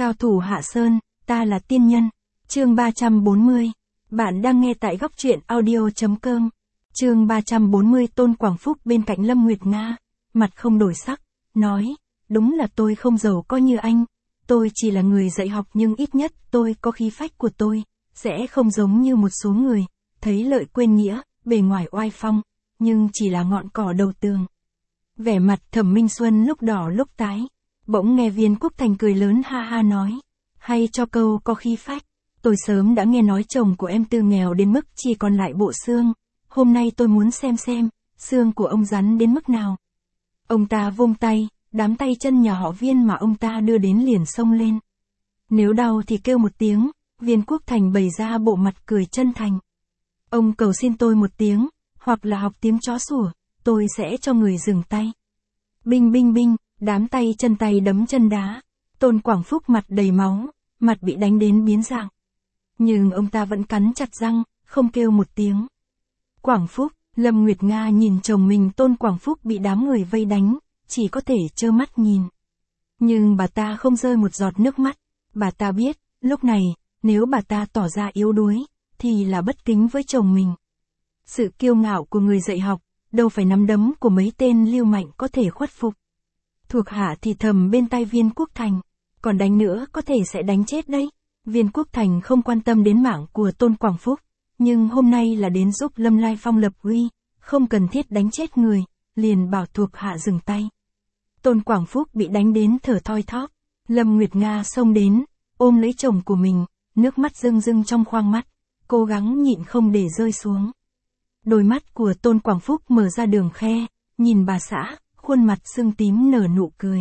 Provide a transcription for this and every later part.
Cao thủ Hạ Sơn, ta là tiên nhân. Chương 340. Bạn đang nghe tại góc truyện audio.com. Chương 340. Tôn Quảng Phúc bên cạnh Lâm Nguyệt Nga, mặt không đổi sắc, nói, đúng là tôi không giàu có như anh, tôi chỉ là người dạy học nhưng ít nhất tôi có khí phách của tôi, sẽ không giống như một số người, thấy lợi quên nghĩa, bề ngoài oai phong, nhưng chỉ là ngọn cỏ đầu tường. Vẻ mặt Thẩm Minh Xuân lúc đỏ lúc tái, bỗng nghe Viên Quốc Thành cười lớn ha ha nói, hay cho câu có khí phách, tôi sớm đã nghe nói chồng của em từ nghèo đến mức chỉ còn lại bộ xương, hôm nay tôi muốn xem xương của ông rắn đến mức nào. Ông ta vung tay, đám tay chân nhà họ Viên mà ông ta đưa đến liền xông lên. Nếu đau thì kêu một tiếng, Viên Quốc Thành bày ra bộ mặt cười chân thành. Ông cầu xin tôi một tiếng, hoặc là học tiếng chó sủa, tôi sẽ cho người dừng tay. Binh binh binh, đám tay đấm chân đá. Tôn Quảng Phúc mặt đầy máu, mặt bị đánh đến biến dạng. Nhưng ông ta vẫn cắn chặt răng, không kêu một tiếng. Quảng Phúc, Lâm Nguyệt Nga nhìn chồng mình Tôn Quảng Phúc bị đám người vây đánh, chỉ có thể trơ mắt nhìn. Nhưng bà ta không rơi một giọt nước mắt, bà ta biết, lúc này, nếu bà ta tỏ ra yếu đuối, thì là bất kính với chồng mình. Sự kiêu ngạo của người dạy học, đâu phải nắm đấm của mấy tên lưu mạnh có thể khuất phục. Thuộc hạ thì thầm bên tai Viên Quốc Thành, còn đánh nữa có thể sẽ đánh chết đấy. Viên Quốc Thành không quan tâm đến mạng của Tôn Quảng Phúc, nhưng hôm nay là đến giúp Lâm Lai Phong lập uy, không cần thiết đánh chết người, liền bảo thuộc hạ dừng tay. Tôn Quảng Phúc bị đánh đến thở thoi thóp, Lâm Nguyệt Nga xông đến, ôm lấy chồng của mình, nước mắt rưng rưng trong khoang mắt, cố gắng nhịn không để rơi xuống. Đôi mắt của Tôn Quảng Phúc mở ra đường khe, nhìn bà xã, khuôn mặt sưng tím nở nụ cười.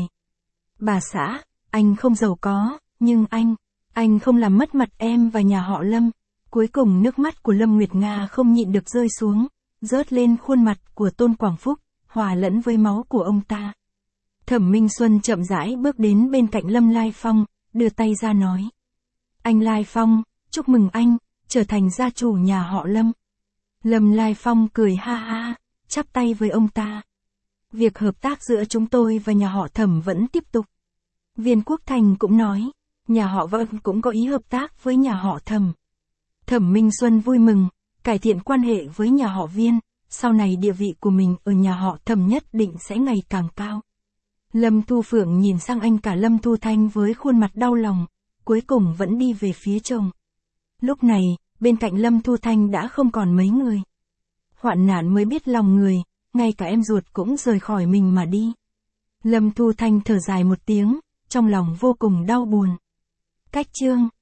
Bà xã, anh không giàu có, nhưng anh không làm mất mặt em và nhà họ Lâm. Cuối cùng nước mắt của Lâm Nguyệt Nga không nhịn được rơi xuống, rớt lên khuôn mặt của Tôn Quảng Phúc, hòa lẫn với máu của ông ta. Thẩm Minh Xuân chậm rãi bước đến bên cạnh Lâm Lai Phong, đưa tay ra nói. Anh Lai Phong, chúc mừng anh, trở thành gia chủ nhà họ Lâm. Lâm Lai Phong cười ha ha, chắp tay với ông ta. Việc hợp tác giữa chúng tôi và nhà họ Thẩm vẫn tiếp tục. Viên Quốc Thành cũng nói, nhà họ Vân cũng có ý hợp tác với nhà họ Thẩm. Thẩm Minh Xuân vui mừng, cải thiện quan hệ với nhà họ Viên, sau này địa vị của mình ở nhà họ Thẩm nhất định sẽ ngày càng cao. Lâm Thu Phượng nhìn sang anh cả Lâm Thu Thanh với khuôn mặt đau lòng, cuối cùng vẫn đi về phía chồng. Lúc này, bên cạnh Lâm Thu Thanh đã không còn mấy người. Hoạn nạn mới biết lòng người, ngay cả em ruột cũng rời khỏi mình mà đi. Lâm Thu Thanh thở dài một tiếng, trong lòng vô cùng đau buồn. Cách chương